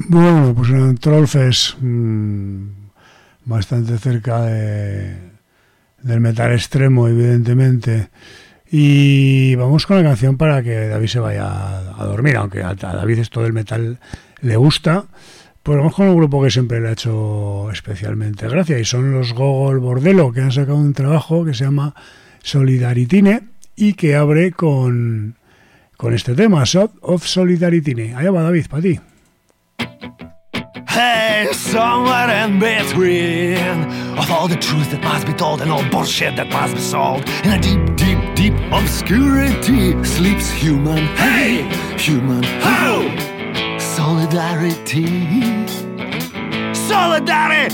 Bueno, pues en Trollfest, bastante cerca del metal extremo, evidentemente. Y vamos con la canción para que David se vaya a dormir, aunque a David esto del metal le gusta. Pues vamos con un grupo que siempre le ha hecho especialmente gracia, y son los Gogol Bordello, que han sacado un trabajo que se llama Solidaritine y que abre con este tema, Shot of Solidaritine. Allá va, David, para ti. Hey, somewhere in between of all the truth that must be told and all bullshit that must be solved, in a deep, deep, deep obscurity sleeps human. Hey, human. How? Solidarity. Solidarity.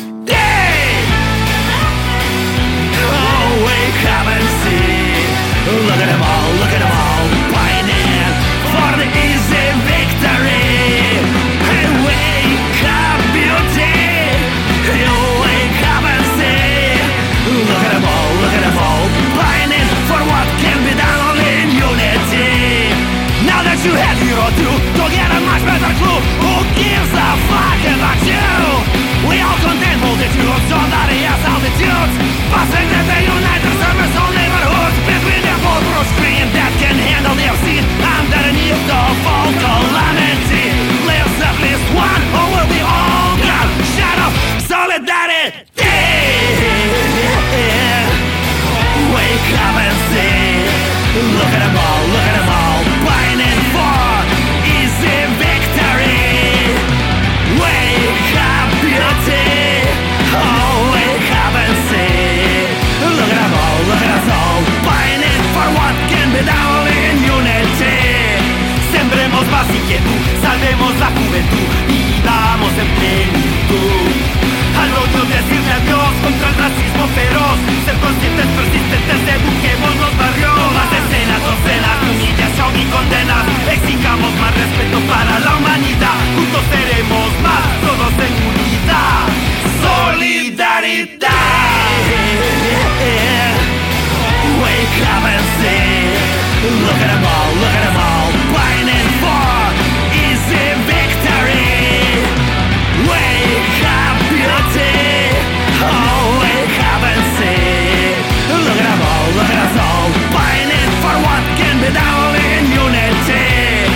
Oh, wake up and see. Look at them all pining for the easy victory. Hey, wake up, beauty. You wake up and see. Look at them all pining for what can be done only in unity. Now that you have hero to get a much better clue. Who gives a fuck about you? We all contain multitudes, somebody has altitudes. Passing that they unite to service all neighborhoods. Between their bulletproof screen that can handle their scene. Underneath the fall calamity lives at least one, or will we all got shadow solidarity. Wake up and see. Look at them all pining for easy victory. Wake up, beauty. Oh, wake up and see. Look at us all pining for what can be done only in unity. Sembremos paz y quietud, salvemos la juventud y damos en plenitud. Al odio decirle adiós contra el racismo feroz. Ser conscientes, persistentes, eduquemos los barrios. Todas escenas, docenas, humillación y condenas. Exijamos más respeto para la humanidad. Juntos seremos más, todos en unidad. Solidaridad. Wake up and see. Look at them all pining for easy victory. Wake up, beauty. Oh, wake up and see. Look at us all pining for what can be done only in unity.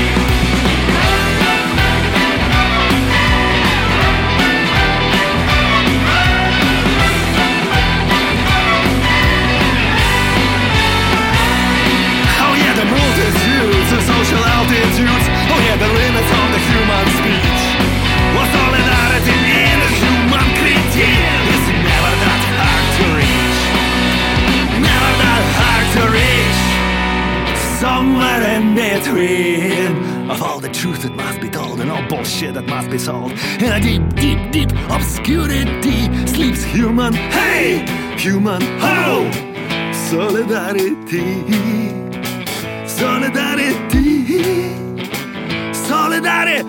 Oh yeah, the multitudes, the social altitudes. Oh yeah, the limits of the human speech. What solidarity in the human critique is never that hard to reach. Never that hard to reach. Somewhere in between of all the truth that must be told and all bullshit that must be solved, in a deep, deep, deep obscurity sleeps human. Hey, human. Ho! Solidarity. Solidarity. Solidarity.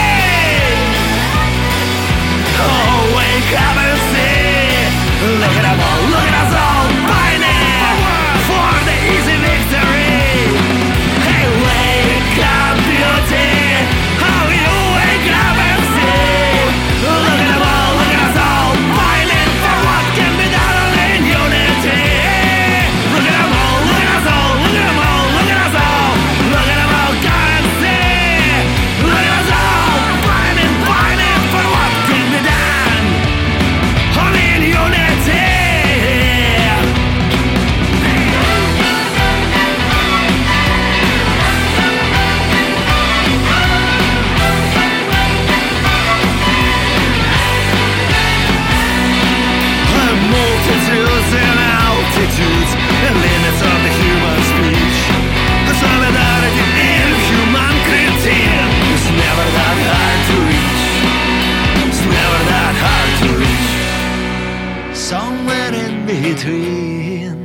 Oh, wake up and see. Look at them all, look at us all pining for the easy victory. Hey, wake up, beauty. Oh, you wake up and see. Look at them all, look at us all pining for what can be done only in unity. Look at them all, look at us all, look at them all, look at us all. Look at them all, come and see. Look at us all pining for what can be done only in unity. Multitudes and altitudes and limits of the human speech. Solidarity in human critique is never that hard to reach. It's never that hard to reach. Somewhere in between.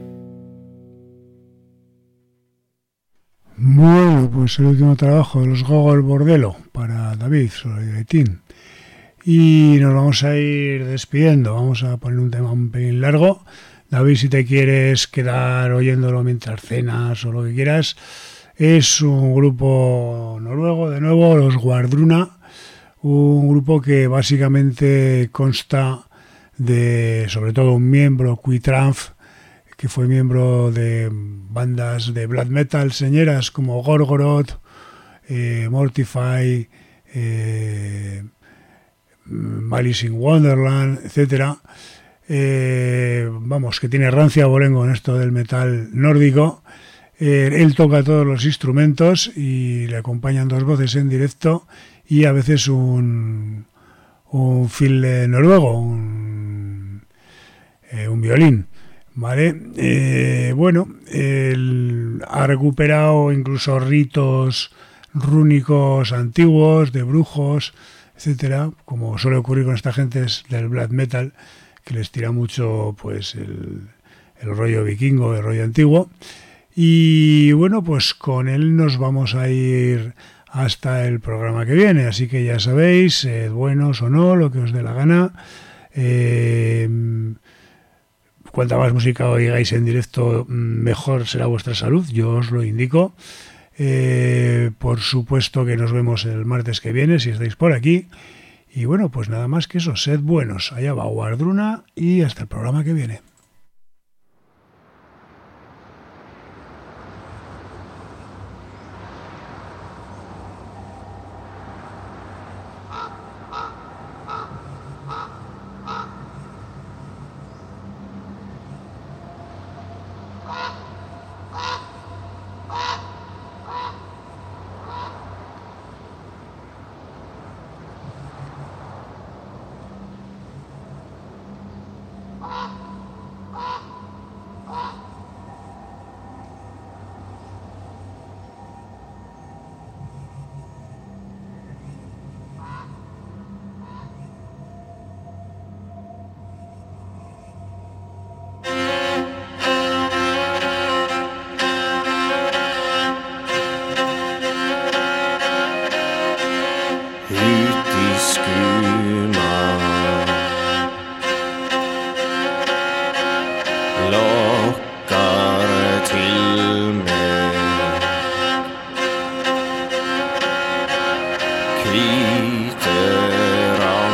Bueno, pues el último trabajo de los Gogol Bordello para David, Solidaritín. Y nos vamos a ir despidiendo. Vamos a poner un tema un pelín largo. David, si te quieres quedar oyéndolo mientras cenas o lo que quieras, es un grupo noruego, de nuevo, los Guardruna, un grupo que básicamente consta de, sobre todo, un miembro, Quitrumf, que fue miembro de bandas de black metal señeras como Gorgoroth, Mortify, Malice in Wonderland, etcétera. Vamos, que tiene rancia abolengo en esto del metal nórdico. Él toca todos los instrumentos y le acompañan 2 voces en directo y a veces un fiddle noruego, un violín, ¿vale? Bueno, él ha recuperado incluso ritos rúnicos antiguos de brujos, etcétera, como suele ocurrir con esta gente del black metal, que les tira mucho pues el rollo vikingo, el rollo antiguo. Y bueno, pues con él nos vamos a ir hasta el programa que viene, así que ya sabéis, sed buenos o no, lo que os dé la gana. Cuanta más música oigáis en directo, mejor será vuestra salud, yo os lo indico. Por supuesto que nos vemos el martes que viene, si estáis por aquí. Y bueno, pues nada más que eso, sed buenos. Allá va Guardruna y hasta el programa que viene.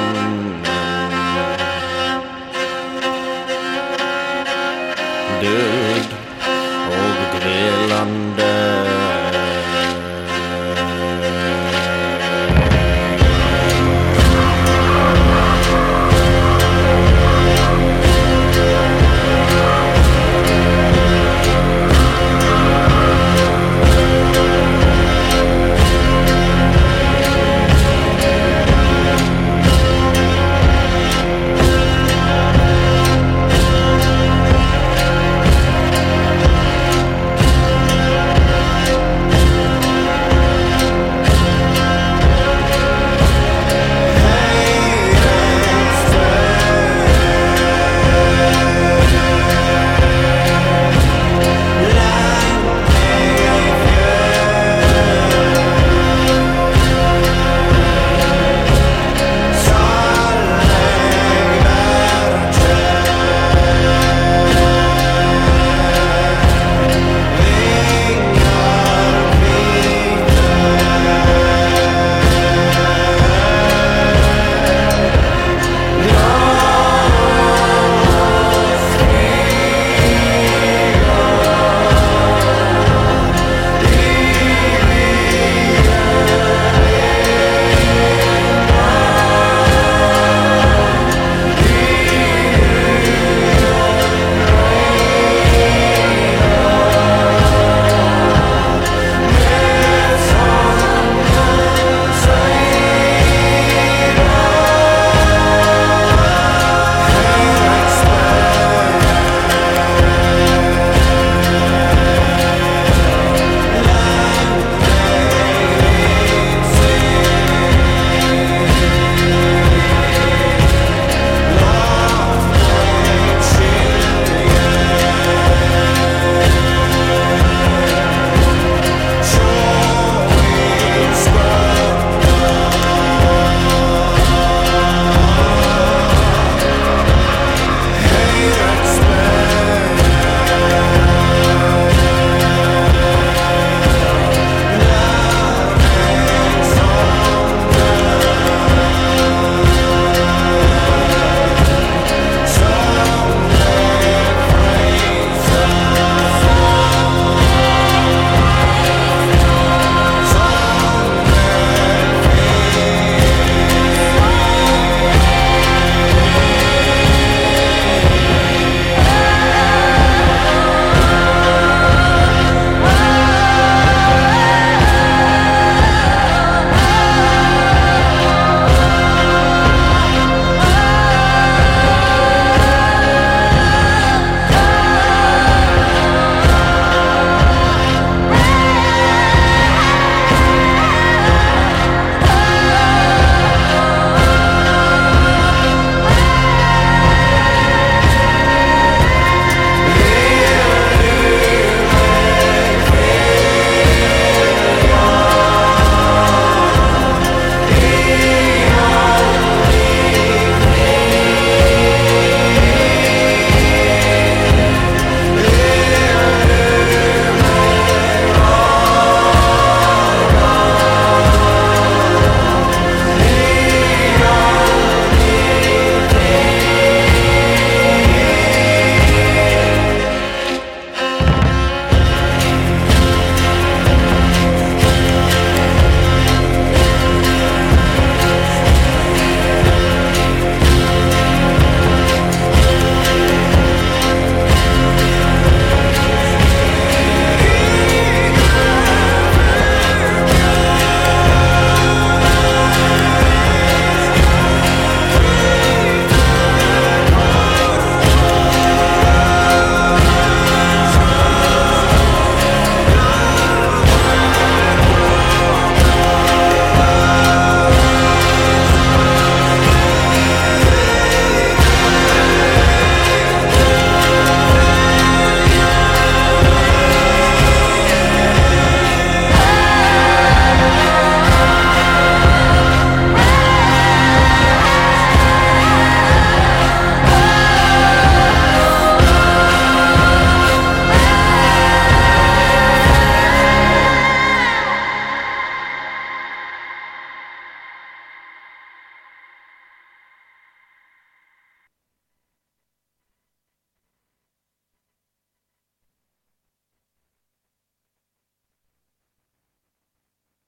Du